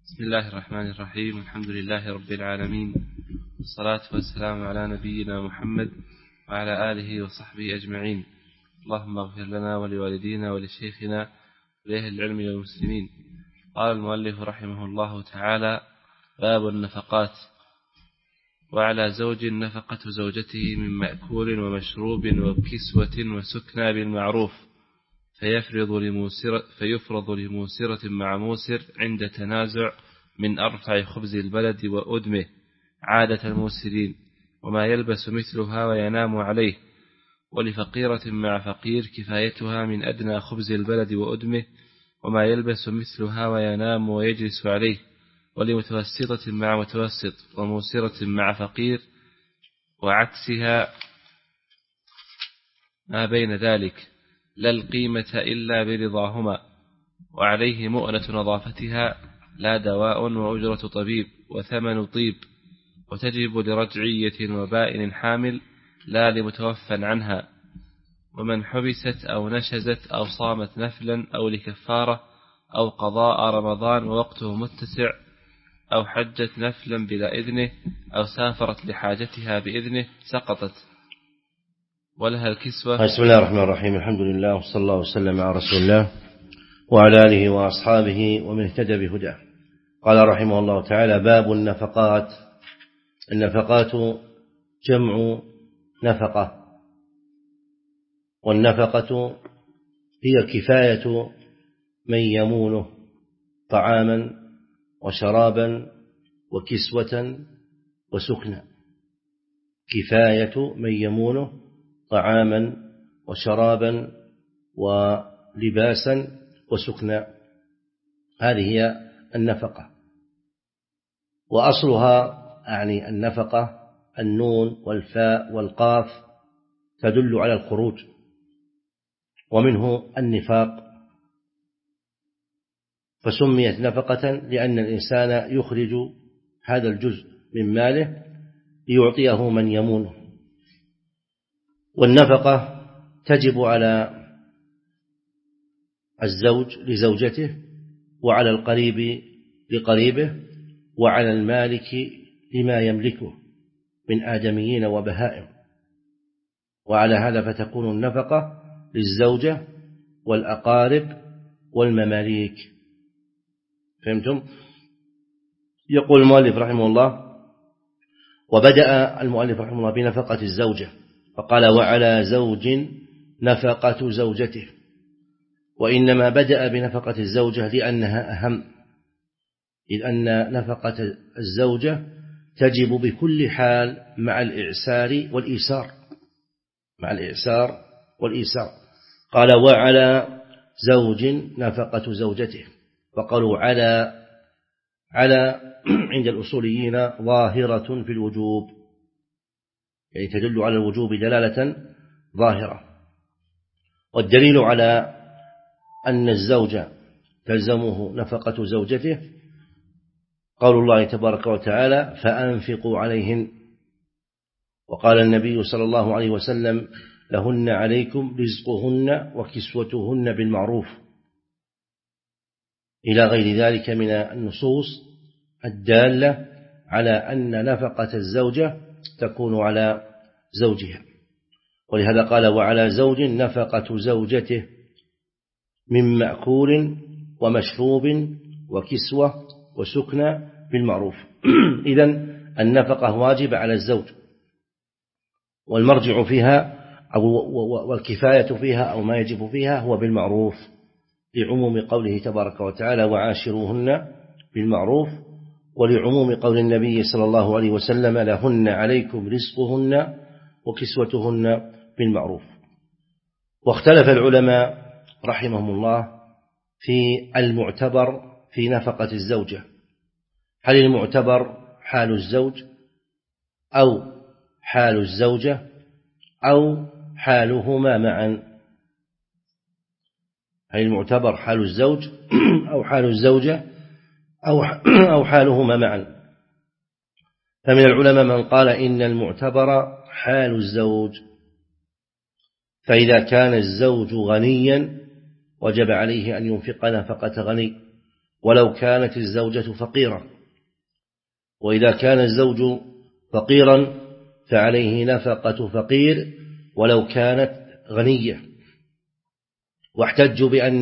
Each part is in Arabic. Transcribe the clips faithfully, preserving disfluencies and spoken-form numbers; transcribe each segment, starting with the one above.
بسم الله الرحمن الرحيم. الحمد لله رب العالمين، والصلاة والسلام على نبينا محمد وعلى آله وصحبه أجمعين. اللهم اغفر لنا ولوالدينا ولشيخنا ولأهل العلم والمسلمين. قال المؤلف رحمه الله تعالى: باب النفقات. وعلى زوج نفقة زوجته من مأكول ومشروب وكسوة وسكنى بالمعروف، فيفرض لموسرة, فيفرض لموسرة مع موسر عند تنازع من أرفع خبز البلد وأدمه عادة الموسرين، وما يلبس مثلها وينام عليه. ولفقيرة مع فقير كفايتها من أدنى خبز البلد وأدمه، وما يلبس مثلها وينام ويجلس عليه. ولمتوسطة مع متوسط وموسرة مع فقير وعكسها ما بين ذلك، لا القيمة إلا برضاهما، وعليه مؤنة نظافتها لا دواء وأجرة طبيب وثمن طيب، وتجب لرجعية وبائن حامل لا لمتوفى عنها. ومن حبست أو نشزت أو صامت نفلا أو لكفارة أو قضاء رمضان ووقته متسع، أو حجت نفلا بلا إذنه، أو سافرت لحاجتها بإذنه سقطت، ولها الكسوة. بسم الله الرحمن الرحيم. الحمد لله وصلى الله وسلم على رسول الله وعلى آله وأصحابه ومن اهتدى بهداه. قال رحمه الله تعالى: باب النفقات. النفقات جمع نفقة، والنفقة هي كفاية من يمونه طعاما وشرابا وكسوة وسكنا. كفاية من يمونه طعاما وشرابا ولباسا وسكنا، هذه هي النفقة. وأصلها يعني النفقة النون والفاء والقاف تدل على الخروج، ومنه النفاق، فسميت نفقة لأن الإنسان يخرج هذا الجزء من ماله ليعطيه من يمونه. والنفقة تجب على الزوج لزوجته، وعلى القريب لقريبه، وعلى المالك لما يملكه من آدميين وبهائم. وعلى هذا فتكون النفقة للزوجة والأقارب والمماليك. فهمتم؟ يقول المؤلف رحمه الله: وبدأ المؤلف رحمه الله بنفقة الزوجة، فقال: وعلى زوج نفقة زوجته. وإنما بدأ بنفقة الزوجة لأنها أهم، إذ أن نفقة الزوجة تجب بكل حال مع الإعسار والإيسار مع الإعسار والإيسار. قال: وعلى زوج نفقة زوجته. فقالوا على على عند الأصوليين ظاهرة في الوجوب، يعني تدل على الوجوب دلالة ظاهرة. والدليل على أن الزوج تلزمه نفقة زوجته قول الله تبارك وتعالى: فأنفقوا عليهن. وقال النبي صلى الله عليه وسلم: لهن عليكم رزقهن وكسوتهن بالمعروف، إلى غير ذلك من النصوص الدالة على أن نفقة الزوجة تكون على زوجها. ولهذا قال: وعلى زوج نفقة زوجته من مأكول ومشروب وكسوة وسكنى بالمعروف. إذن النفقة واجبة على الزوج، والمرجع فيها أو والكفاية فيها أو ما يجب فيها هو بالمعروف، لعموم قوله تبارك وتعالى: وعاشروهن بالمعروف، ولعموم قول النبي صلى الله عليه وسلم: لهن عليكم رزقهن وكسوتهن بالمعروف. واختلف العلماء رحمهم الله في المعتبر في نفقة الزوجة، هل المعتبر حال الزوج أو حال الزوجة أو حالهما معا؟ هل المعتبر حال الزوج أو حال الزوجة أو أو حالهما معا؟ فمن العلماء من قال إن المعتبر حال الزوج، فإذا كان الزوج غنيا وجب عليه أن ينفق نفقة غني، ولو كانت الزوجة فقيرة. وإذا كان الزوج فقيرا فعليه نفقة فقير ولو كانت غنية. واحتجوا بأن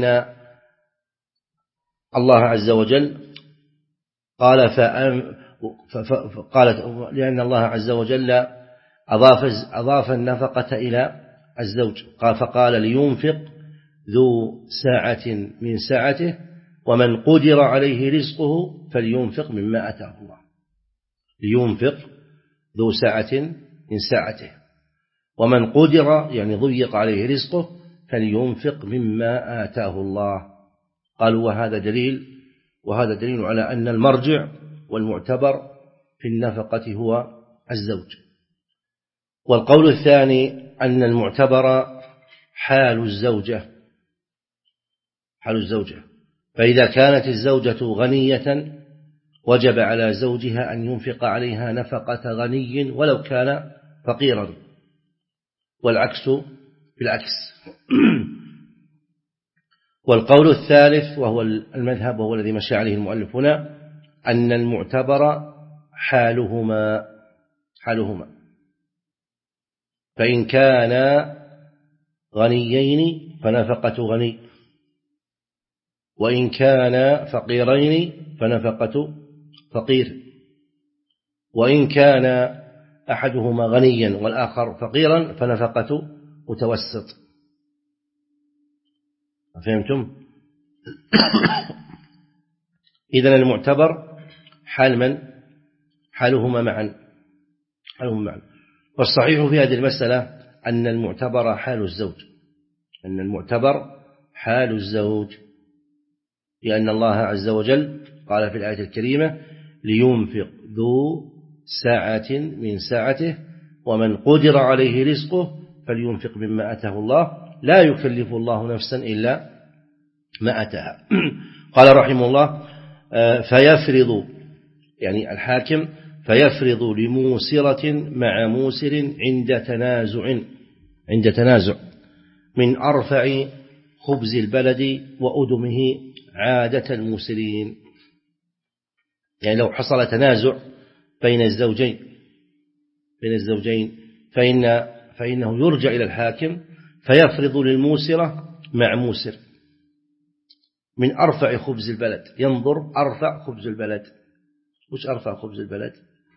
الله عز وجل قال فأم فقالت لأن الله عز وجل أضاف, أضاف النفقة إلى الزوج، قال فقال لينفق ذو ساعة من ساعته ومن قدر عليه رزقه فلينفق مما آتاه الله. لينفق ذو ساعة من ساعته ومن قدر يعني ضيق عليه رزقه فلينفق مما آتاه الله. قالوا وهذا دليل وهذا دليل على أن المرجع والمعتبر في النفقة هو الزوج. والقول الثاني أن المعتبر حال الزوجة حال الزوجة فإذا كانت الزوجة غنية وجب على زوجها أن ينفق عليها نفقة غني ولو كان فقيرا، والعكس بالعكس. والقول الثالث وهو المذهب وهو الذي مشى عليه المؤلف هنا أن المعتبر حالهما حالهما فإن كان غنيين فنفقة غني، وإن كان فقيرين فنفقة فقير، وإن كان أحدهما غنيا والآخر فقيرا فنفقة متوسط. فهمتم؟ إذن المعتبر حال من؟ حالهما معا حالهما معا. والصحيح في هذه المسألة أن المعتبر حال الزوج أن المعتبر حال الزوج لأن الله عز وجل قال في الآية الكريمة لينفق ذو ساعة من ساعته ومن قدر عليه رزقه فلينفق مما آتاه الله لا يكلف الله نفسا إلا ما آتاها. قال رحمه الله فيفرض يعني الحاكم فيفرض لموسرة مع موسر عند تنازع عند تنازع من أرفع خبز البلد وأدمه عادة الموسرين. يعني لو حصل تنازع بين الزوجين بين الزوجين فإن فإنه يرجع إلى الحاكم فيفرض للموسرة مع موسر من أرفع خبز البلد. ينظر أرفع خبز البلد. وش أرفع خبز البلد؟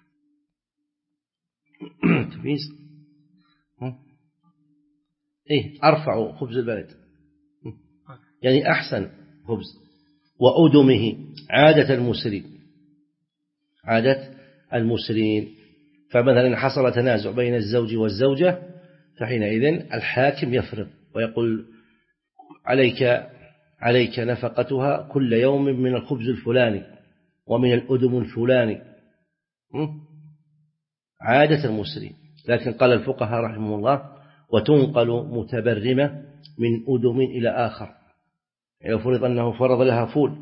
تمييز إيه أرفع خبز البلد يعني أحسن خبز. وأدمه عادة المسرين عادة المسرين. فمثلا حصل تنازع بين الزوج والزوجة فحينئذ الحاكم يفرض ويقول عليك عليك نفقتها كل يوم من الخبز الفلاني ومن الأدم الفلاني عادة المسرين. لكن قال الفقهاء رحمه الله وتنقل متبرمة من أدم إلى آخر. يعني فرض أنه فرض لها فول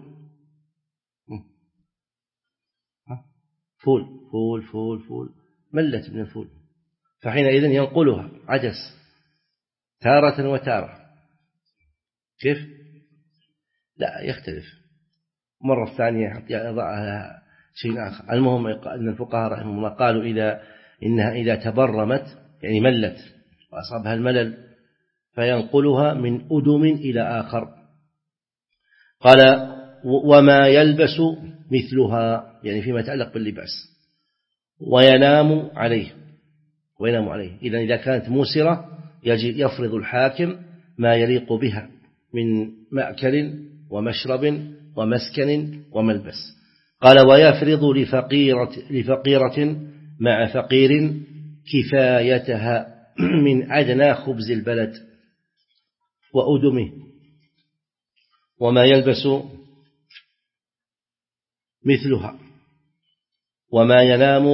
فول فول فول فول ملت من الفول فحينئذ ينقلها عدس تارة وتارة. كيف؟ لا يختلف. مرة ثانية يضعها شيء آخر. المهم أن الفقهاء رحمه الله قالوا إذا إنها إذا تبرمت يعني ملت وأصابها الملل فينقلها من أدم إلى آخر. قال وما يلبس مثلها يعني فيما يتعلق باللباس وينام عليه وينام عليه. إذن إذا كانت موسرة يجي يفرض الحاكم ما يليق بها من مأكل ومشرب ومسكن وملبس. قال ويفرض لفقيرة, لفقيرة مع فقير كفايتها من أدنى خبز البلد وأدمه وما يلبس مثلها وما ينام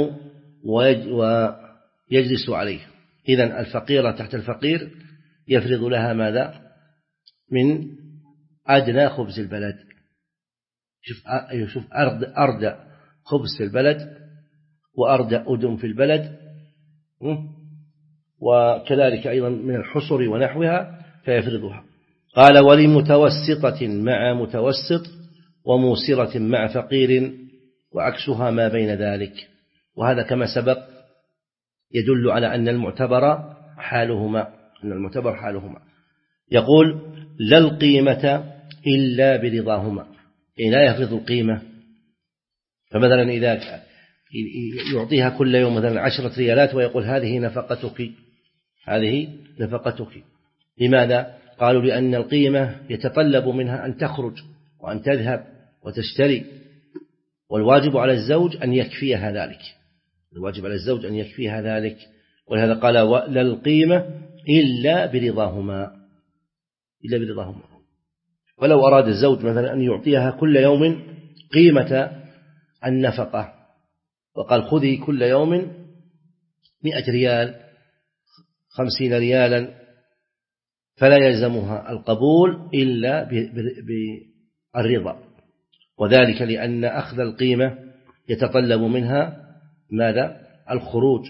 ويجلس عليه. إذن الفقيرة تحت الفقير يفرض لها ماذا؟ من أدنى خبز البلد. شوف شوف أرد أرد خبز في البلد وأرد أدم في البلد وكذلك أيضا من الحصر ونحوها فيفرضها. قال ولمتوسطة مع متوسط وموسرة مع فقير وعكسها ما بين ذلك. وهذا كما سبق يدل على أن المعتبر حالهما أن المعتبر حالهما. يقول لا القيمة إلا برضاهما، يعني لا يفرض القيمة. فمثلا إذا يعطيها كل يوم مثلا عشرة ريالات ويقول هذه نفقتك، هذه نفقتك. لماذا؟ قالوا لأن القيمة يتطلب منها أن تخرج وأن تذهب وتشتري، والواجب على الزوج أن يكفيها ذلك، الواجب على الزوج أن يكفيها ذلك. ولهذا قال لا القيمة إلا برضاهما، إلا برضاهما. ولو أراد الزوج مثلا أن يعطيها كل يوم قيمة النفقة وقال خذي كل يوم مئة ريال خمسين ريالا، فلا يلزمها القبول إلا بالرضا، وذلك لأن أخذ القيمة يتطلب منها ماذا؟ الخروج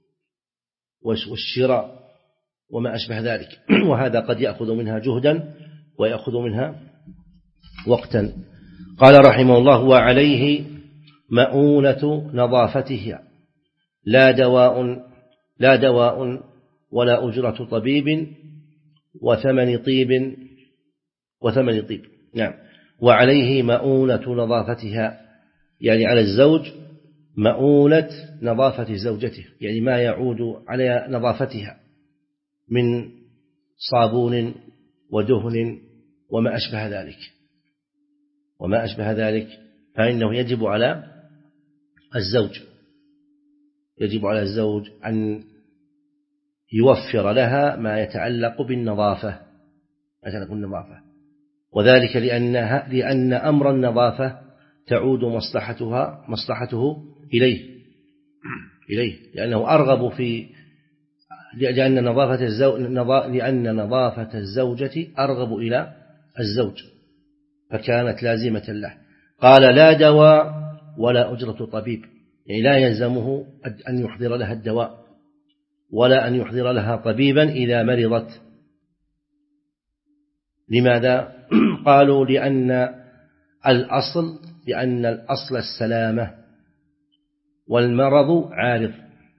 والشراء وما أشبه ذلك، وهذا قد يأخذ منها جهدا ويأخذ منها وقتا. قال رحمه الله وعليه مؤونة نظافتها لا دواء لا دواء ولا أجرة طبيب وثمن طيب وثمن طيب. نعم. وعليه مؤونة نظافتها، يعني على الزوج مؤونة نظافة زوجته، يعني ما يعود على نظافتها من صابون ودهن وما أشبه ذلك وما أشبه ذلك فإنه يجب على الزوج يجب على الزوج أن يوفر لها ما يتعلق بالنظافة يتعلق بالنظافة وذلك لأنها لأن أمر النظافة تعود مصلحتها مصلحته إليه إليه لأنه أرغب في لأن نظافة الزوج لأن نظافة الزوجة أرغب إلى الزوج فكانت لازمة له. قال لا دواء ولا أجرة طبيب، يعني لا يلزمه أن يحضر لها الدواء ولا أن يحضر لها طبيبا إذا مرضت. لماذا؟ قالوا لأن الأصل لأن الأصل السلامة، والمرض عارض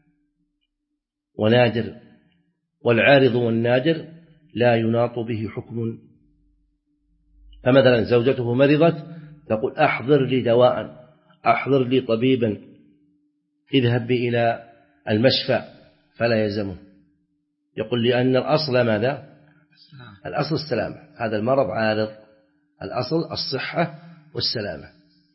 ونادر، والعارض والنادر لا يناط به حكم. فمثلا زوجته مرضت تقول أحضر لي دواء أحضر لي طبيبا اذهب بي إلى المشفى، فلا يلزمه، يقول لأن الأصل ماذا؟ الأصل السلامة، هذا المرض عارض، الأصل الصحة والسلامة.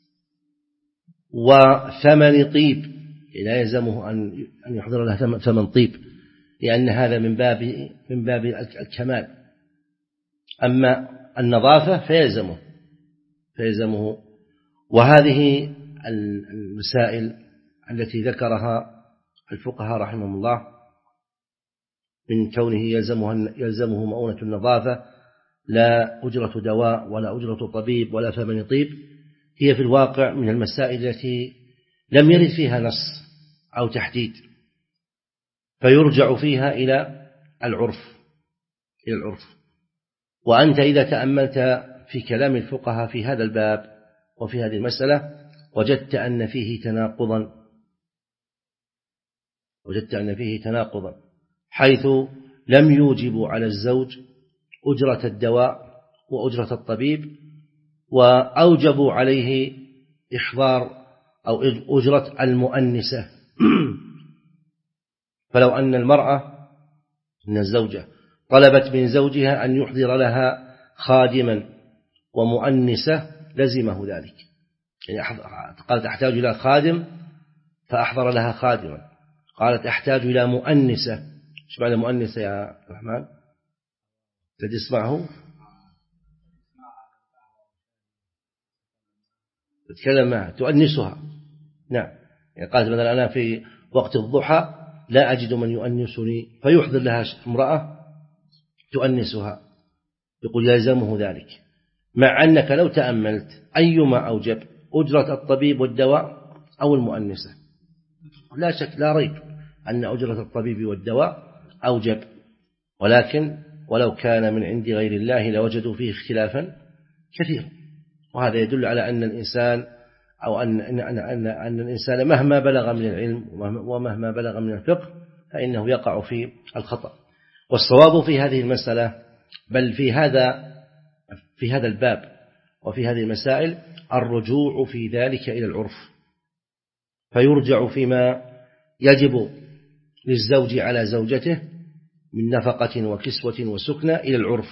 وثمن طيب لا يلزمه أن يحضر له ثمن طيب لأن هذا من باب من باب الكمال. أما النظافة فيلزمه فيلزمه وهذه المسائل التي ذكرها الفقهاء رحمهم الله من كونه يلزمه يلزمه مؤونة النظافة لا أجرة دواء ولا أجرة طبيب ولا ثمن طيب، هي في الواقع من المسائل التي لم يرد فيها نص أو تحديد، فيرجع فيها إلى العرف إلى العرف. وأنت إذا تأملت في كلام الفقهاء في هذا الباب وفي هذه المسألة وجدت أن فيه تناقضا وجدت أن فيه تناقضا حيث لم يوجبوا على الزوج أجرة الدواء وأجرة الطبيب، وأوجبوا عليه إحضار أو أجرة المؤنسة. فلو أن المرأة من الزوجة طلبت من زوجها أن يحضر لها خادما ومؤنسة لزمه ذلك، يعني قالت أحتاج إلى خادم فأحضر لها خادما، قالت أحتاج إلى مؤنسة، إيش معنى مؤنسة يا رحمن؟ تسمعه تتكلم معها تؤنسها. نعم، يعني قالت مثلا أنا في وقت الضحى لا أجد من يؤنسني فيحضر لها امرأة تؤنسها، يقول يلزمه ذلك، مع أنك لو تأملت أيما أوجب أجرة الطبيب والدواء أو المؤنسة لا شك لا ريب أن أجرة الطبيب والدواء أوجب، ولكن ولو كان من عند غير الله لوجدوا فيه اختلافا كثيرا وهذا يدل على أن الإنسان أو أن, أن, أن, أن الإنسان مهما بلغ من العلم ومهما بلغ من الفقه فإنه يقع في الخطأ. والصواب في هذه المسألة بل في هذا في هذا الباب وفي هذه المسائل الرجوع في ذلك إلى العرف، فيرجع فيما يجب للزوج على زوجته من نفقة وكسوة وسكنة إلى العرف،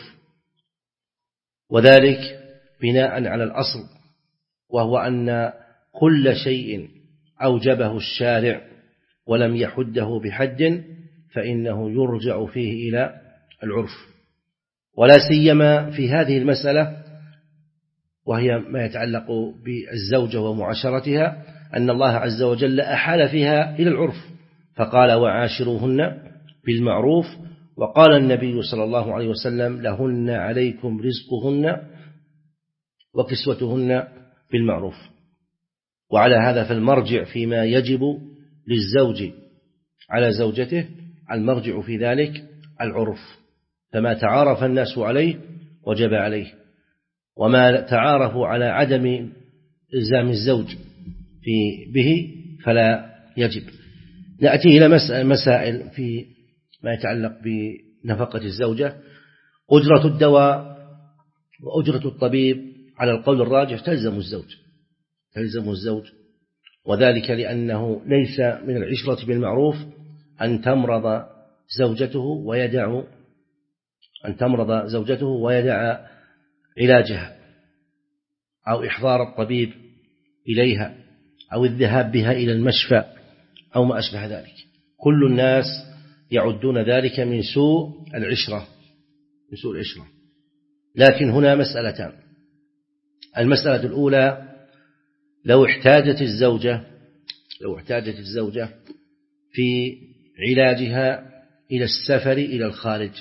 وذلك بناء على الأصل، وهو أن كل شيء أوجبه الشارع ولم يحده بحد فإنه يرجع فيه إلى العرف. ولا سيما في هذه المسألة وهي ما يتعلق بالزوجة ومعاشرتها أن الله عز وجل أحال فيها إلى العرف، فقال وعاشروهن بالمعروف، وقال النبي صلى الله عليه وسلم لهن عليكم رزقهن وكسوتهن بالمعروف. وعلى هذا فالمرجع فيما يجب للزوج على زوجته المرجع في ذلك العرف، فما تعارف الناس عليه وجب عليه، وما تعارفوا على عدم إلزام الزوج في به فلا يجب. نأتي إلى مسائل في ما يتعلق بنفقة الزوجة. أجرة الدواء وأجرة الطبيب على القول الراجح تلزم الزوج تلزم الزوج وذلك لأنه ليس من العشرة بالمعروف أن تمرض زوجته ويدع أن تمرض زوجته ويدع علاجها أو إحضار الطبيب إليها أو الذهاب بها إلى المشفى أو ما أشبه ذلك. كل الناس يعدون ذلك من سوء العشرة من سوء العشرة. لكن هنا مسألتان. المسألة الأولى لو احتاجت الزوجة لو احتاجت الزوجة في علاجها إلى السفر إلى الخارج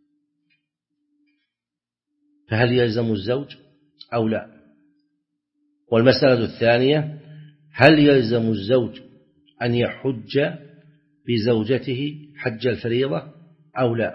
فهل يلزم الزوج أو لا؟ والمسألة الثانية هل يلزم الزوج أن يحج بزوجته حج الفريضة أو لا؟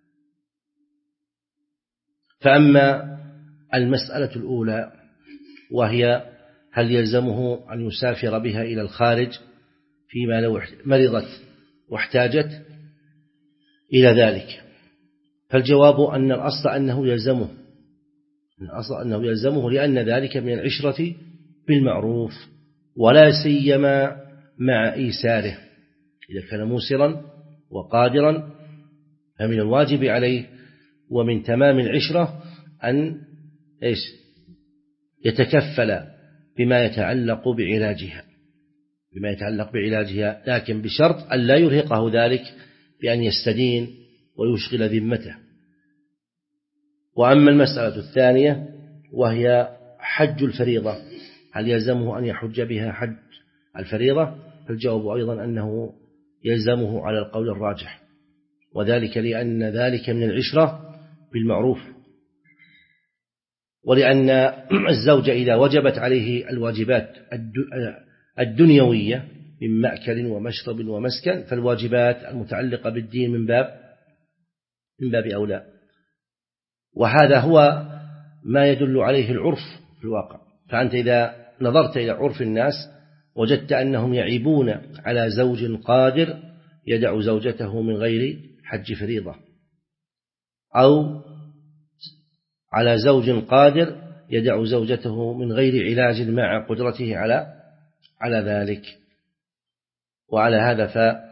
فأما المسألة الأولى وهي هل يلزمه أن يسافر بها إلى الخارج فيما لو مرضت واحتاجت إلى ذلك، فالجواب أن الأصل أنه يلزمه الأصل أنه يلزمه لأن ذلك من العشرة بالمعروف، ولا سيما مع إيساره. إذا كان موسرا وقادرا فمن الواجب عليه ومن تمام العشرة أن إيش يتكفل بما يتعلق بعلاجها بما يتعلق بعلاجها لكن بشرط أن لا يرهقه ذلك بأن يستدين ويشغل ذمته. وأما المسألة الثانية وهي حج الفريضة هل يلزمه أن يحج بها حج الفريضة؟ فالجواب أيضا أنه يلزمه على القول الراجح، وذلك لأن ذلك من العشرة بالمعروف، ولأن الزوج إذا وجبت عليه الواجبات الدنيوية من مأكل ومشرب ومسكن فالواجبات المتعلقة بالدين من باب من باب أولى، وهذا هو ما يدل عليه العرف في الواقع. فأنت إذا نظرت إلى عرف الناس وجدت أنهم يعيبون على زوج قادر يدع زوجته من غير حج فريضة، أو على زوج قادر يدع زوجته من غير علاج مع قدرته على على ذلك. وعلى هذا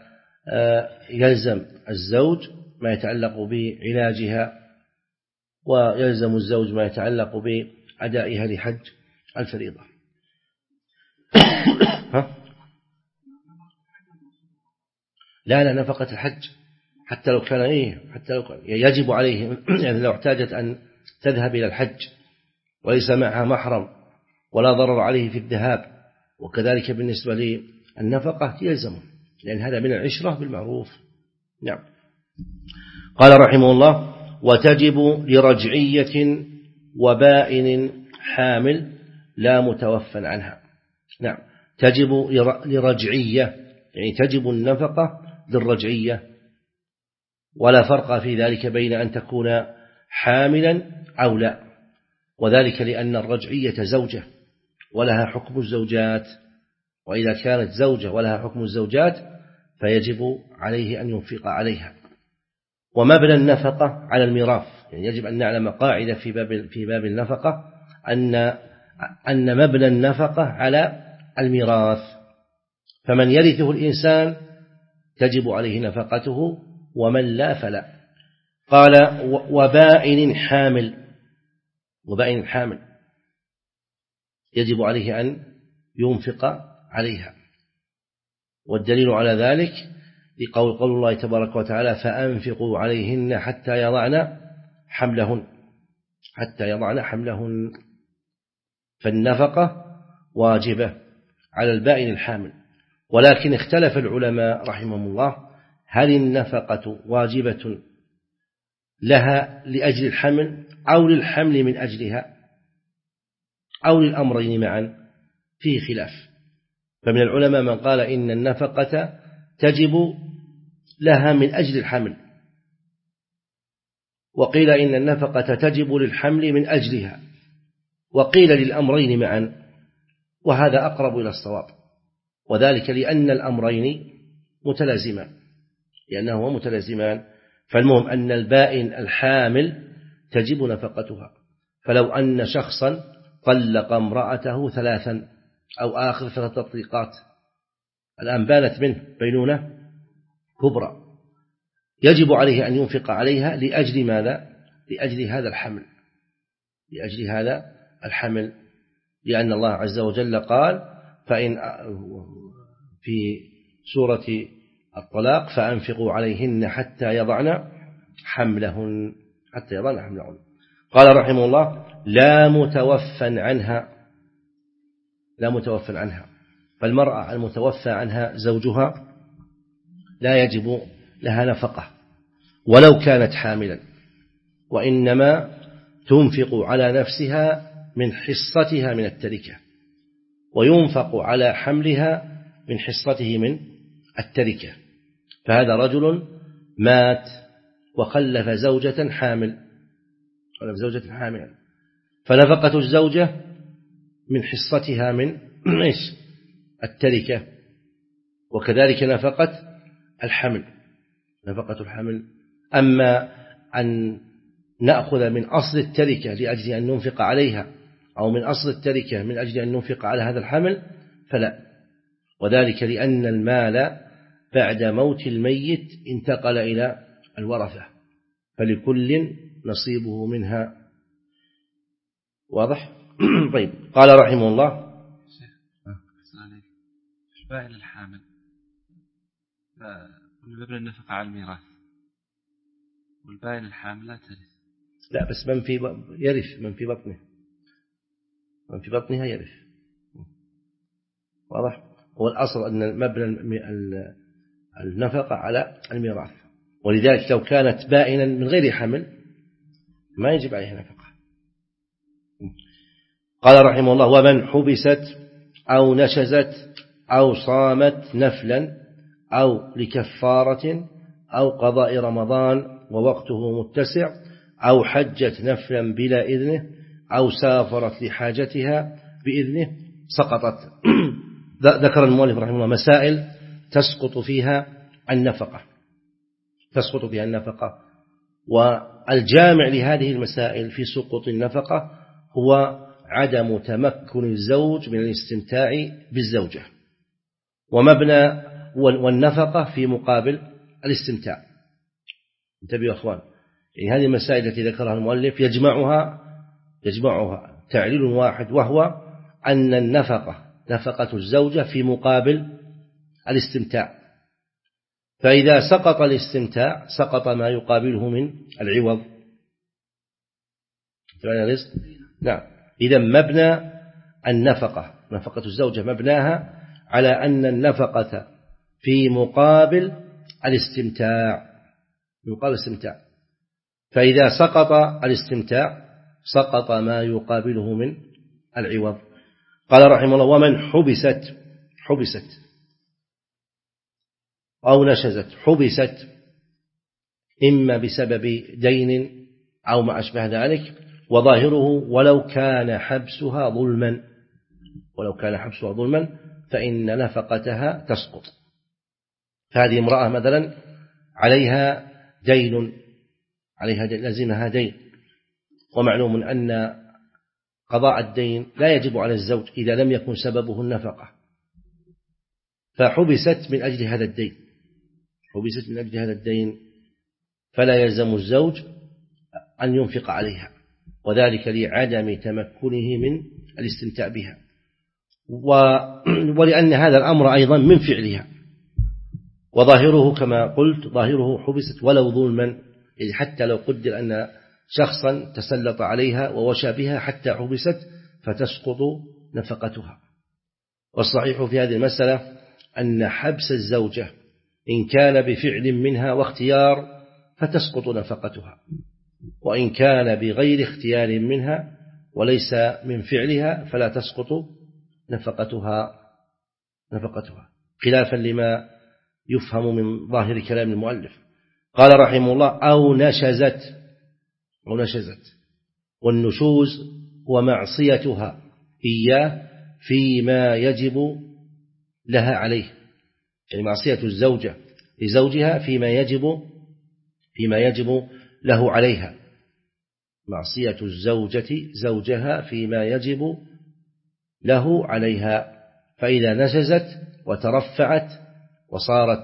فيلزم الزوج ما يتعلق بعلاجها ويلزم الزوج ما يتعلق بأدائها لحج الفريضة. ها؟ لا لا نفقة الحج حتى لو كان إيه حتى لو كان يجب عليه، يعني لو احتاجت أن تذهب إلى الحج وليس معها محرم ولا ضرر عليه في الذهاب، وكذلك بالنسبة للنفقة يلزمه لأن هذا من العشرة بالمعروف. نعم. قال رحمه الله وتجب لرجعية وبائن حامل لا متوفى عنها. نعم تجب لرجعية يعني تجب النفقة للرجعية، ولا فرق في ذلك بين أن تكون حاملا أو لا. وذلك لأن الرجعية زوجة ولها حكم الزوجات، وإذا كانت زوجة ولها حكم الزوجات فيجب عليه أن ينفق عليها. ومبنى النفقة على الميراث، يعني يجب أن نعلم قاعدة في باب في باب النفقة أن أن مبنى النفقة على الميراث، فمن يرثه الإنسان تجب عليه نفقته ومن لا فلا. قال وبائن حامل، وبائن حامل يجب عليه أن ينفق عليها، والدليل على ذلك لقول قول الله تبارك وتعالى فأنفقوا عليهن حتى يضعن حملهن، حتى يضعن حملهن. فالنفقة واجبة على البائن الحامل، ولكن اختلف العلماء رحمهم الله هل النفقة واجبة لها لأجل الحمل أو للحمل من أجلها أو للأمرين معا، فيه خلاف. فمن العلماء من قال إن النفقة تجب لها من أجل الحمل، وقيل إن النفقة تجب للحمل من أجلها، وقيل للأمرين معا، وهذا أقرب إلى الصواب، وذلك لأن الأمرين متلازمان، لأنهما متلازمان. فالمهم أن البائن الحامل تجب نفقتها. فلو أن شخصا طلق امرأته ثلاثا أو آخر ثلاث تطليقات، الآن بانت منه بينونة كبرى، يجب عليه أن ينفق عليها لأجل ماذا؟ لأجل هذا الحمل، لأجل هذا الحمل، لأن الله عز وجل قال فإن في سورة الطلاق فأنفقوا عليهن حتى يضعن حملهن، حتى يضعن حملهن. قال رحمه الله لا متوفى عنها، لا متوفى عنها، فالمرأة المتوفى عنها زوجها لا يجب لها نفقة ولو كانت حاملا، وإنما تنفق على نفسها من حصتها من التركة، وينفق على حملها من حصته من التركة. فهذا رجل مات وخلف زوجة حامل، خلف زوجة حاملا، فنفقة الزوجة من حصتها من إيش؟ التركة، وكذلك نفقة الحمل، نفقة الحمل. أما أن نأخذ من أصل التركة لأجل أن ننفق عليها، أو من أصل التركة من أجل أن ننفق على هذا الحمل فلا، وذلك لأن المال بعد موت الميت انتقل إلى الورثة، فلكل نصيبه منها. واضح؟ طيب. قال رحمه الله بائن الحامل مبنى النفقة على الميراث، والبائن الحامل لا ترث. لا بس من في يرث، من في بطنه، من في بطنها يرث. واضح؟ هو الأصل أن مبنى النفقة على الميراث، ولذلك لو كانت بائنا من غير حمل ما يجب عليها نفقة. قال رحمه الله ومن حبست أو نشزت أو صامت نفلا أو لكفارة أو قضاء رمضان ووقته متسع أو حجت نفلا بلا إذنه أو سافرت لحاجتها بإذنه سقطت. ذكر المؤلف رحمه الله مسائل تسقط فيها النفقة، تسقط فيها النفقة، والجامع لهذه المسائل في سقوط النفقة هو عدم تمكن الزوج من الاستمتاع بالزوجة، ومبنى والنفقة في مقابل الاستمتاع. انتبهوا يا أخوان، يعني هذه المسائل التي ذكرها المؤلف يجمعها يجمعها تعليل واحد، وهو أن النفقة نفقة الزوجة في مقابل الاستمتاع، فإذا سقط الاستمتاع سقط ما يقابله من العوض. نعم. إذا مبنى النفقة نفقة الزوجة مبناها على أن النفقة في مقابل الاستمتاع، مقابل الاستمتاع، فإذا سقط الاستمتاع سقط ما يقابله من العوض. قال رحمه الله ومن حبست حبست أو نشزت، حبست إما بسبب دين أو ما أشبه ذلك، وظاهره ولو كان حبسها ظلما، ولو كان حبسها ظلما فإن نفقتها تسقط. فهذه امرأة مثلا عليها دين، عليها دين لازمها دين، ومعلوم أن قضاء الدين لا يجب على الزوج إذا لم يكن سببه النفقة، فحبست من أجل هذا الدين، حبست من أجل هذا الدين، فلا يلزم الزوج أن ينفق عليها، وذلك لعدم تمكنه من الاستمتاع بها، ولأن هذا الأمر أيضا من فعلها. وظاهره كما قلت ظاهره حبست ولو ظلما، يعني حتى لو قدر أن شخصا تسلط عليها ووشى بها حتى حبست فتسقط نفقتها. والصحيح في هذه المسألة أن حبس الزوجة إن كان بفعل منها واختيار فتسقط نفقتها، وإن كان بغير اختيار منها وليس من فعلها فلا تسقط نفقتها نفقتها خلافا لما يفهم من ظاهر كلام المؤلف. قال رحمه الله أو نشزت، أو نشزت، والنشوز هو معصيتها إياه فيما يجب لها عليه، يعني معصية الزوجة لزوجها فيما يجب فيما يجب له عليها، معصية الزوجة زوجها فيما يجب له عليها. فإذا نشزت وترفعت وصارت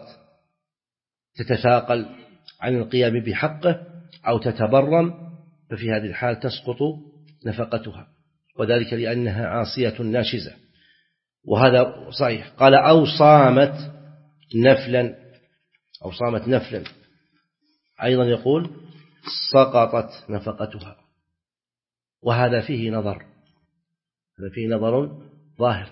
تتثاقل عن القيام بحقه أو تتبرم ففي هذه الحال تسقط نفقتها، وذلك لأنها عاصية ناشزة، وهذا صحيح. قال أو صامت نفلا، أو صامت نفلا أيضا يقول سقطت نفقتها، وهذا فيه نظر، هذا فيه نظر ظاهر،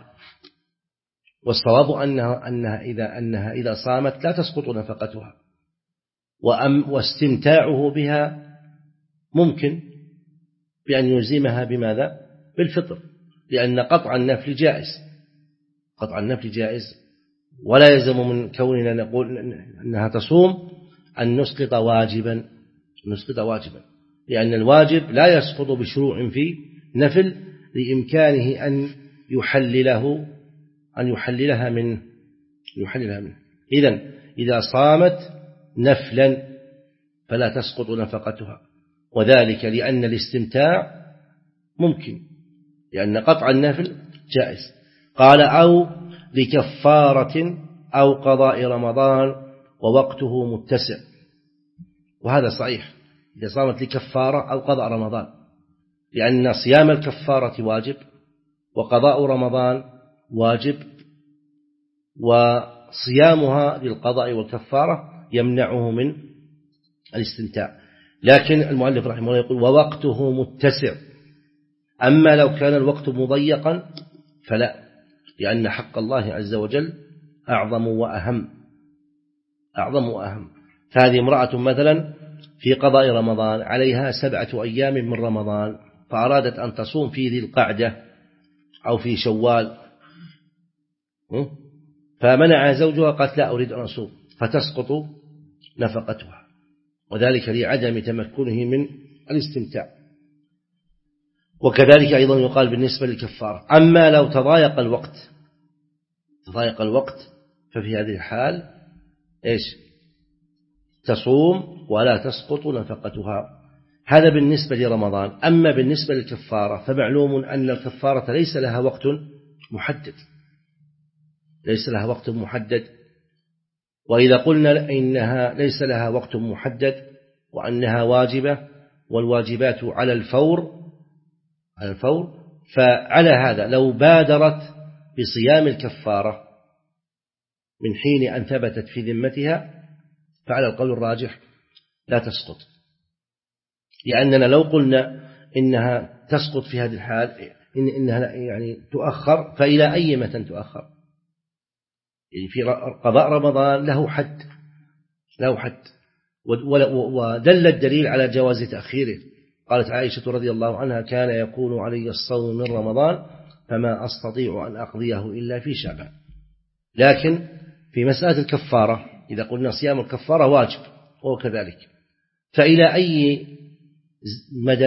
والصواب أنها, أنها, إذا, أنها إذا صامت لا تسقط نفقتها، وأم واستمتاعه بها ممكن بأن يلزمها بماذا؟ بالفطر، لأن قطع النفل جائز، قطع النفل جائز، ولا يلزم من كوننا نقول أنها تصوم أن نسقط واجبا، نسقط واجبا، لأن الواجب لا يسقط بشروع في نفل لإمكانه أن يحلله أن يحللها منه يحللها منه. إذن إذا صامت نفلا فلا تسقط نفقتها، وذلك لأن الاستمتاع ممكن، لأن قطع النفل جائز. قال أو لكفارة أو قضاء رمضان ووقته متسع، وهذا صحيح إذا صامت لكفارة أو قضاء رمضان، لأن صيام الكفارة واجب وقضاء رمضان واجب، وصيامها للقضاء والكفارة يمنعه من الاستمتاع. لكن المؤلف رحمه الله يقول ووقته متسع، أما لو كان الوقت مضيقا فلا، لأن حق الله عز وجل أعظم وأهم أعظم وأهم. فهذه امرأة مثلا في قضاء رمضان عليها سبعة أيام من رمضان، فأرادت أن تصوم في ذي القعدة أو في شوال، فمنع زوجها قالت لا أريد أن أصوم، فتسقط نفقتها، وذلك لعدم تمكنه من الاستمتاع. وكذلك أيضا يقال بالنسبة للكفارة. أما لو تضايق الوقت تضايق الوقت ففي هذه الحال إيش؟ تصوم ولا تسقط نفقتها. هذا بالنسبة لرمضان. أما بالنسبة للكفارة فمعلوم أن الكفارة ليس لها وقت محدد، ليس لها وقت محدد. وإذا قلنا إنها ليس لها وقت محدد وأنها واجبة والواجبات على الفور على الفور فعلى هذا لو بادرت بصيام الكفارة من حين أن ثبتت في ذمتها فعلى القول الراجح لا تسقط، لأننا لو قلنا إنها تسقط في هذه الحال إن إنها يعني تؤخر، فإلى أي متى تؤخر؟ يعني في قضاء رمضان له حد له حد ودل الدليل على جواز تأخيره. قالت عائشة رضي الله عنها كان يكون علي الصوم من رمضان فما أستطيع أن أقضيه إلا في شعبان. لكن في مسألة الكفارة إذا قلنا صيام الكفارة واجب وهو كذلك، فإلى أي مدى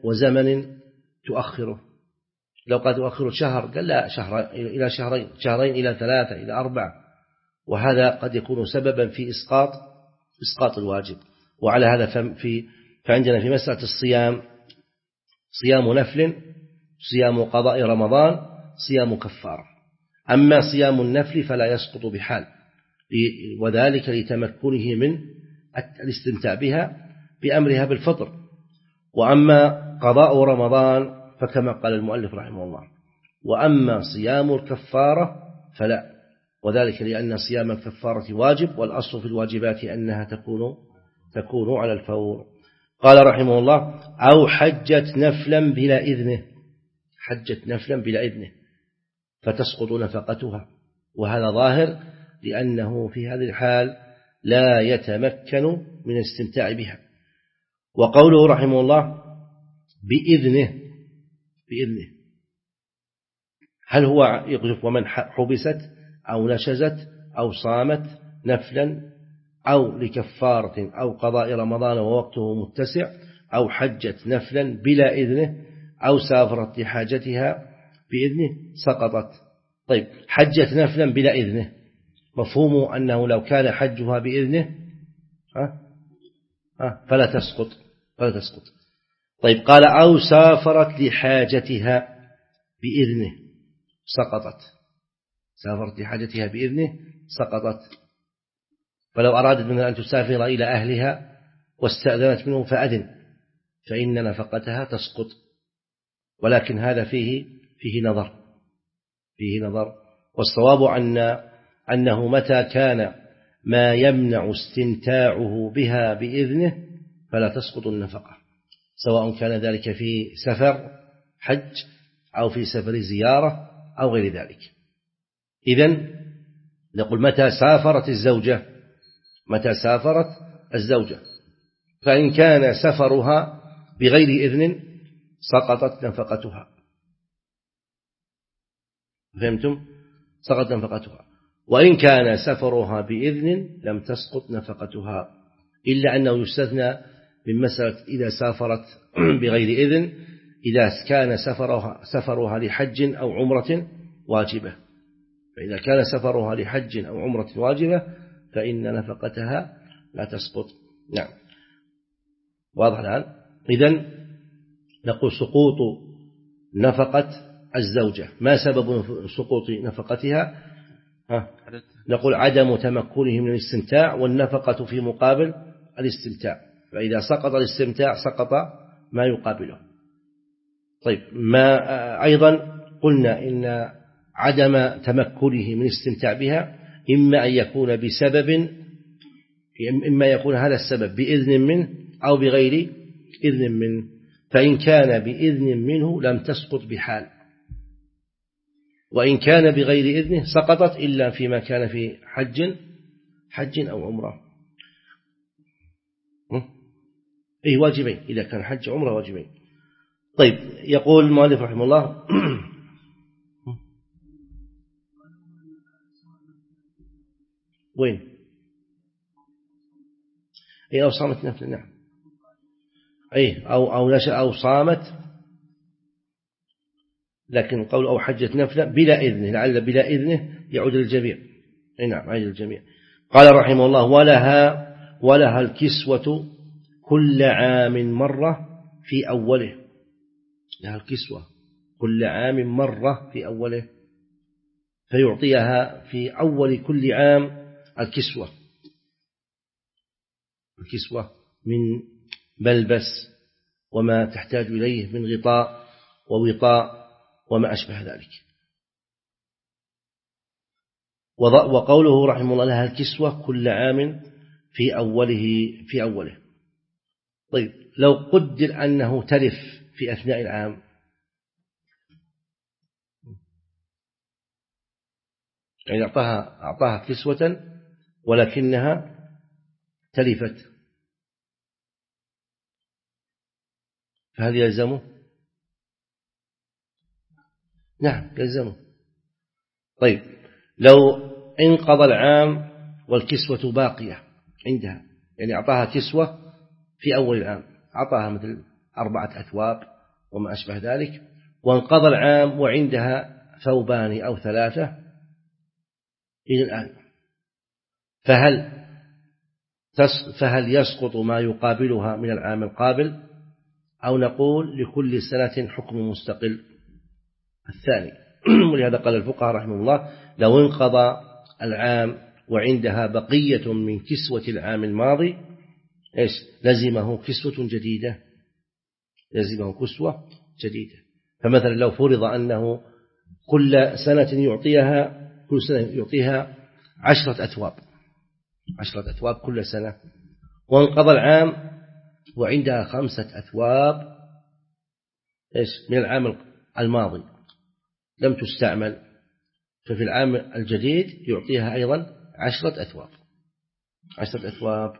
وزمن تؤخره. لو قد تؤخر شهر قال لا، شهر إلى شهرين، شهرين إلى ثلاثة إلى أربعة، وهذا قد يكون سببا في إسقاط إسقاط الواجب. وعلى هذا في فعندنا في مسألة الصيام صيام نفل، صيام قضاء رمضان، صيام كفارة. أما صيام النفل فلا يسقط بحال، وذلك لتمكنه من الاستمتاع بها بأمرها بالفطر. وأما قضاء رمضان فكما قال المؤلف رحمه الله، وأما صيام الكفارة فلا، وذلك لأن صيام الكفارة واجب، والأصل في الواجبات أنها تكون تكون على الفور. قال رحمه الله: أو حجت نفلا بلا إذنه، حجت نفلا بلا إذنه فتسقط نفقتها، وهذا ظاهر لأنه في هذه الحال لا يتمكن من الاستمتاع بها. وقوله رحمه الله بإذنه، بإذنه هل هو يقصد ومن حبست أو نشزت أو صامت نفلا أو لكفارة أو قضاء رمضان ووقته متسع، أو حجت نفلا بلا إذنه، أو سافرت لحاجتها بإذنه سقطت. طيب، حجت نفلا بلا إذنه مفهومه أنه لو كان حجها بإذنه ها ها فلا تسقط فلا تسقط. طيب، قال أو سافرت لحاجتها بإذنه سقطت، سافرت لحاجتها بإذنه سقطت. فلو أرادت منها أن تسافر إلى أهلها واستأذنت منه فأذن فإن نفقتها تسقط، ولكن هذا فيه فيه نظر فيه نظر والصواب أن أنه متى كان ما يمنع استمتاعه بها بإذنه فلا تسقط النفقة، سواء كان ذلك في سفر حج أو في سفر زيارة أو غير ذلك. إذن نقول متى سافرت الزوجة متى سافرت الزوجة فإن كان سفرها بغير إذن سقطت نفقتها. فهمتم؟ سقطت نفقتها. وإن كان سفرها بإذن لم تسقط نفقتها، إلا أنه يستثنى من مسألة إذا سافرت بغير إذن إذا كان سفرها, سفرها لحج أو عمرة واجبة. فإذا كان سفرها لحج أو عمرة واجبة فإن نفقتها لا تسقط. نعم، واضح الآن. إذن نقول سقوط نفقة الزوجة، ما سبب سقوط نفقتها؟ ها؟ نقول عدم تمكنه من الاستمتاع، والنفقة في مقابل الاستمتاع، فإذا سقط الاستمتاع سقط ما يقابله. طيب، ما أيضا قلنا إن عدم تمكنه من الاستمتاع بها إما أن يكون بسبب، إما يكون هذا السبب بإذن منه أو بغير إذن منه، فإن كان بإذن منه لم تسقط بحال، وإن كان بغير إذنه سقطت إلا فيما كان في حج حج أو عمرة. أي واجبين، إذا كان حج عمرة واجبين. طيب، يقول المؤلف رحمه الله وين؟ أي أو صامت نفل. نعم، أي أو أو نشأ أو صامت، لكن قول أو حجت نفلا بلا إذنه، لعل بلا إذنه يعود للجميع. أي نعم، يعود للجميع. قال رحمه الله ولها ولها الكسوة كل عام مرة في أوله، لها الكسوة كل عام مرة في أوله، فيعطيها في أول كل عام الكسوة الكسوة من ملبس وما تحتاج إليه من غطاء ووطاء وما أشبه ذلك. وقوله رحمه الله لها الكسوة كل عام في أوله في أوله. طيب، لو قدر أنه تلف في أثناء العام، يعني أعطاها أعطاها كسوة ولكنها تلفت، فهل يلزمه؟ نعم يلزمه. طيب، لو انقضى العام والكسوة باقية عندها، يعني أعطاها كسوة في أول العام، أعطاها مثل أربعة أثواب وما أشبه ذلك، وانقضى العام وعندها ثوبان أو ثلاثة إلى الآن، فهل فهل يسقط ما يقابلها من العام القابل، أو نقول لكل سنة حكم مستقل؟ الثاني. ولهذا قال الفقهاء رحمه الله لو انقضى العام وعندها بقية من كسوة العام الماضي إيش لزمه كسوة جديدة، لزمه كسوة جديدة. فمثلا لو فرض أنه كل سنة يعطيها كل سنة يعطيها عشرة أثواب عشرة أثواب كل سنة، وانقضى العام وعندها خمسة أثواب إيش من العام الماضي لم تستعمل، ففي العام الجديد يعطيها أيضا عشرة أثواب عشرة أثواب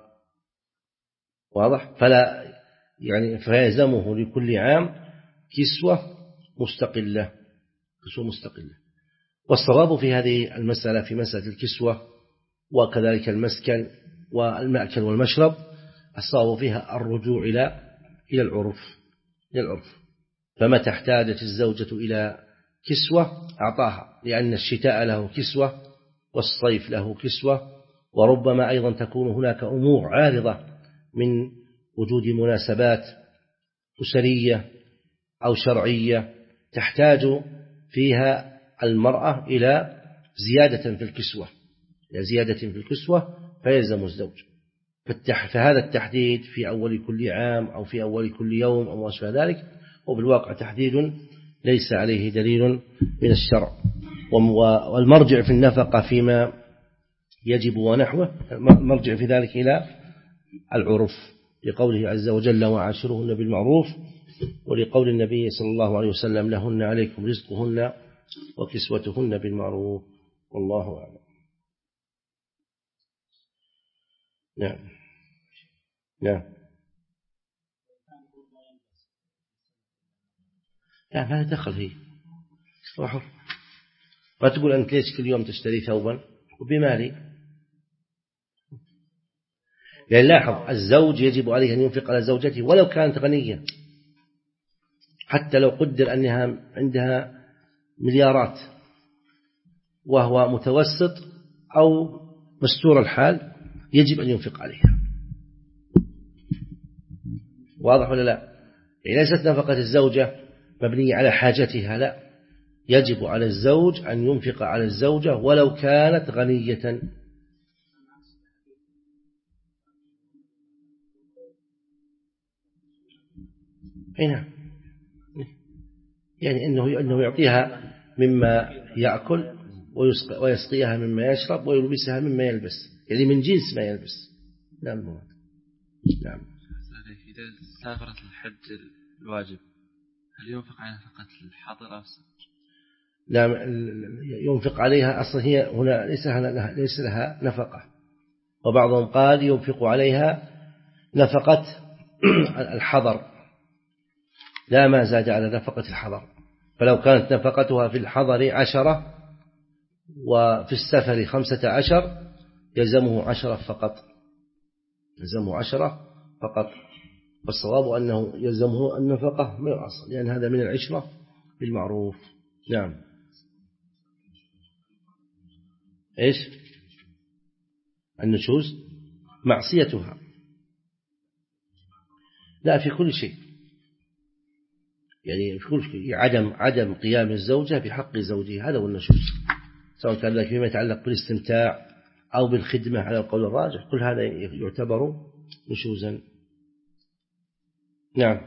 واضح؟ فلا يعني فيلزمه لكل عام كسوة مستقلة كسوة مستقلة. والصواب في هذه المسألة في مسألة الكسوة وكذلك المسكن والمأكل والمشرب، الصواب فيها الرجوع إلى إلى العرف إلى العرف فمتى احتاجت الزوجة إلى كسوة أعطاها، لأن الشتاء له كسوة والصيف له كسوة، وربما أيضا تكون هناك أمور عارضة من وجود مناسبات أسرية أو شرعية تحتاج فيها المرأة إلى زيادة في الكسوة إلى زيادة في الكسوة فيلزم الزوج. فهذا التحديد في أول كل عام أو في أول كل يوم أو ما أشبه ذلك، وبالواقع تحديد ليس عليه دليل من الشرع. والمرجع في النفقة فيما يجب ونحوه المرجع في ذلك إلى العرف، لقوله عز وجل وعاشرهن بالمعروف، ولقول النبي صلى الله عليه وسلم لهن عليكم رزقهن وكسوتهن بالمعروف، والله أعلم. نعم نعم لا ما دخل فيه صحر. ما تقول أنت ليش كل يوم تشتري ثوبا وبمالي؟ يعني لاحظ الزوج يجب عليه أن ينفق على زوجته ولو كانت غنية، حتى لو قدر أنها عندها مليارات وهو متوسط أو مستور الحال يجب أن ينفق عليها. واضح ولا لا؟ يعني ليست نفقة الزوجة مبنية على حاجتها، لا، يجب على الزوج أن ينفق على الزوجة ولو كانت غنية. هنا يعني إنه إنه يعطيها مما يأكل ويسقيها مما يشرب ويلبسها مما يلبس، يعني من جنس ما يلبس. نعم نعم. إذا سافرت الحج الواجب هل ينفق على نفقة الحضر أو لا ينفق عليها أصلا، هي هنا ليس لها ليس لها نفقة، وبعضهم قال ينفق عليها نفقة الحضر لا ما زاد على نفقة الحضر، فلو كانت نفقتها في الحضر عشرة وفي السفر خمسة عشر يلزمه عشرة فقط يلزمه عشرة فقط. والصواب أنه يلزمه النفقة من الأصل، لأن هذا من العشرة بالمعروف. نعم. إيش النشوز؟ معصيتها لا في كل شيء، يعني في كل شيء عدم عدم قيام الزوجة بحق زوجها، هذا هو النشوز، سواء كان ذلك فيما يتعلق بالاستمتاع أو بالخدمة على القول الراجح، كل هذا يعتبر نشوزا. نعم.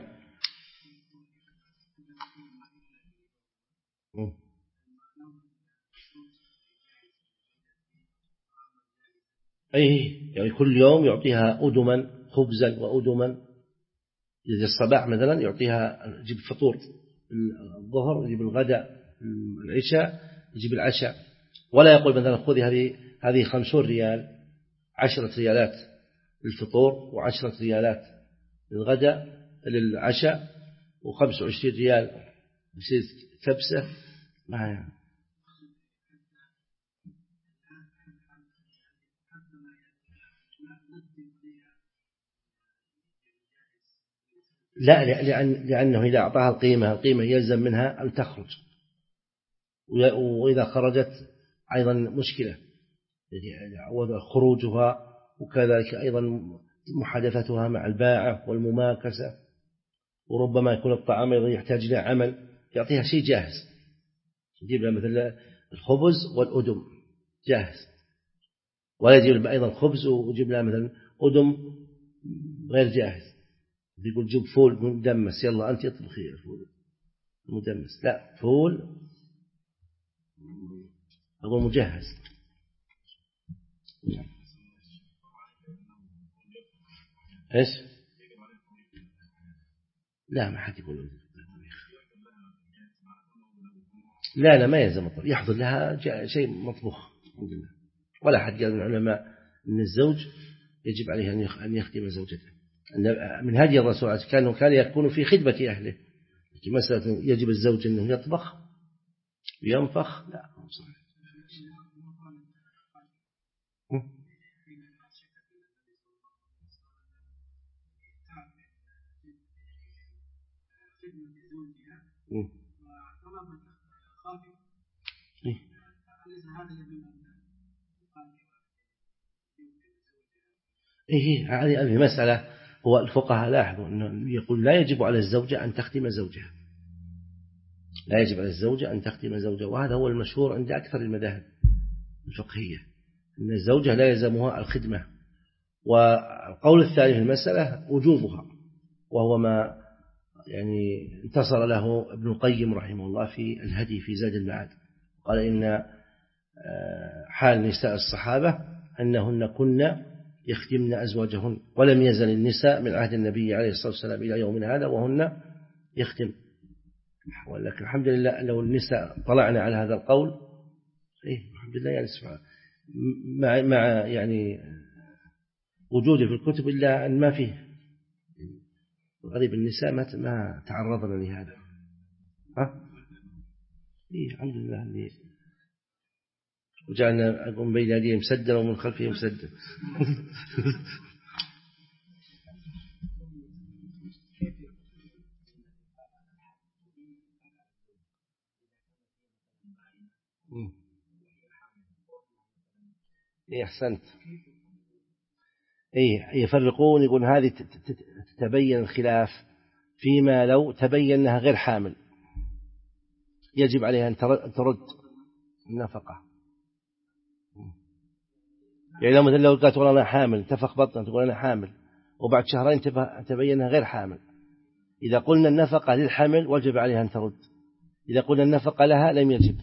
أي يعني كل يوم يعطيها أدما خبزا وأدما، إذا الصباح مثلا يعطيها يجيب فطور الظهر، يجيب الغداء العشاء، يجيب العشاء، ولا يقول مثلا خذي هذه هذه خمسون ريال، عشرة ريالات للفطور وعشرة ريالات للغداء للعشاء وخمس وعشرين ريال يصير كبسة معها. لا، لأن لأنه إذا أعطاها القيمة القيمة يلزم منها أن تخرج، وإذا خرجت أيضا مشكلة خروجها، وكذلك أيضا محادثتها مع البائع والمماكسة، وربما يكون الطعام أيضا يحتاج إلى عمل، يعطيها شيء جاهز، يجيب لها مثل الخبز والأدم جاهز، ولا يجيب لها أيضا خبز ويجيب لها مثلا أدم غير جاهز، يقول جيب فول مدمس، يلا أنت اطبخي الفول مدمس، لا، فول أقول مجهز. إيش؟ لا، ما حد يقول لا لا ما يلزم الطبخ، يحضر لها شيء مطبوخ، ولا حد قال من العلماء أن الزوج يجب عليه أن يخدم زوجته. من هدي الرسول كان كان يكون في خدمة أهله، لكن مسألة يجب الزوج أنه يطبخ وينفخ لا صحيح. إيه هذه مسألة، هو الفقهاء لاحظوا أنه يقول لا يجب على الزوجة أن تخدم زوجها، لا يجب على الزوجة أن تخدم زوجها، وهذا هو المشهور عند أكثر المذاهب الفقهية، أن الزوجة لا يلزمها الخدمة. والقول الثاني في المسألة وجوبها، وهو ما يعني انتصر له ابن القيم رحمه الله في الهدي في زاد المعاد، قال إن حال نساء الصحابة أنهن كن يخدمن أزواجهن، ولم يزل النساء من عهد النبي عليه الصلاة والسلام إلى يومنا هذا وهن يخدم. ولكن الحمد لله لو النساء طلعنا على هذا القول، إيه الحمد لله يعني سبحانه، مع مع يعني وجوده في الكتب إلا أن ما فيه غريب النساء ما ما تعرضنا لهذا. ها؟ إيه الحمد لله اللي وجعلنا أقوم بين يديهم سدا ومن خلفهم سدا. إيه أحسنت. إيه يفرقون، يقول هذه تتبين الخلاف فيما لو تبين أنها غير حامل يجب عليها أن ترد النفقة. يعني مثلا لو قالت والله أنا حامل، تفخ بطنها تقول أنا حامل، وبعد شهرين تبين أنها غير حامل، إذا قلنا النفقة للحمل وجب عليها أن ترد، إذا قلنا النفقة لها لم يجب.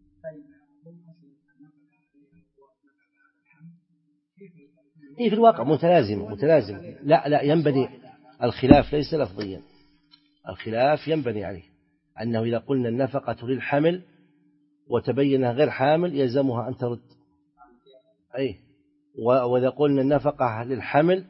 إيه في الواقع متلازم متلازم لا لا ينبني الخلاف ليس لفظيا، الخلاف ينبني عليه أنه إذا قلنا النفقة للحمل وتبينها غير حامل يلزمها أن ترد، أي وإذا قلنا النفقة للحمل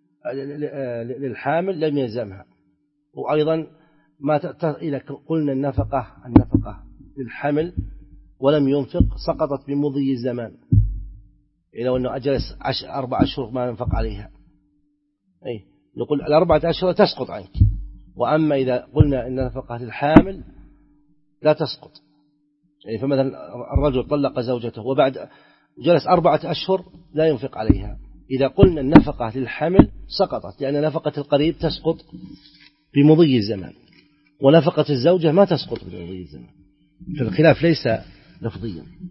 للحامل لم يلزمها. وأيضا ما إذا قلنا النفقة النفقة للحمل ولم ينفق سقطت بمضي الزمان، إذا أنه أجلس عش أربع أشهر ما ينفق عليها، أي نقول الأربعة أشهر تسقط عنك. وأما إذا قلنا إن النفقة للحامل لا تسقط، يعني فمثلا الرجل طلق زوجته وبعد جلس أربعة أشهر لا ينفق عليها، إذا قلنا النفقة للحمل سقطت، لأن نفقة القريب تسقط بمضي الزمان، ونفقة الزوجة ما تسقط بمضي الزمان، فالخلاف ليس لفظيا.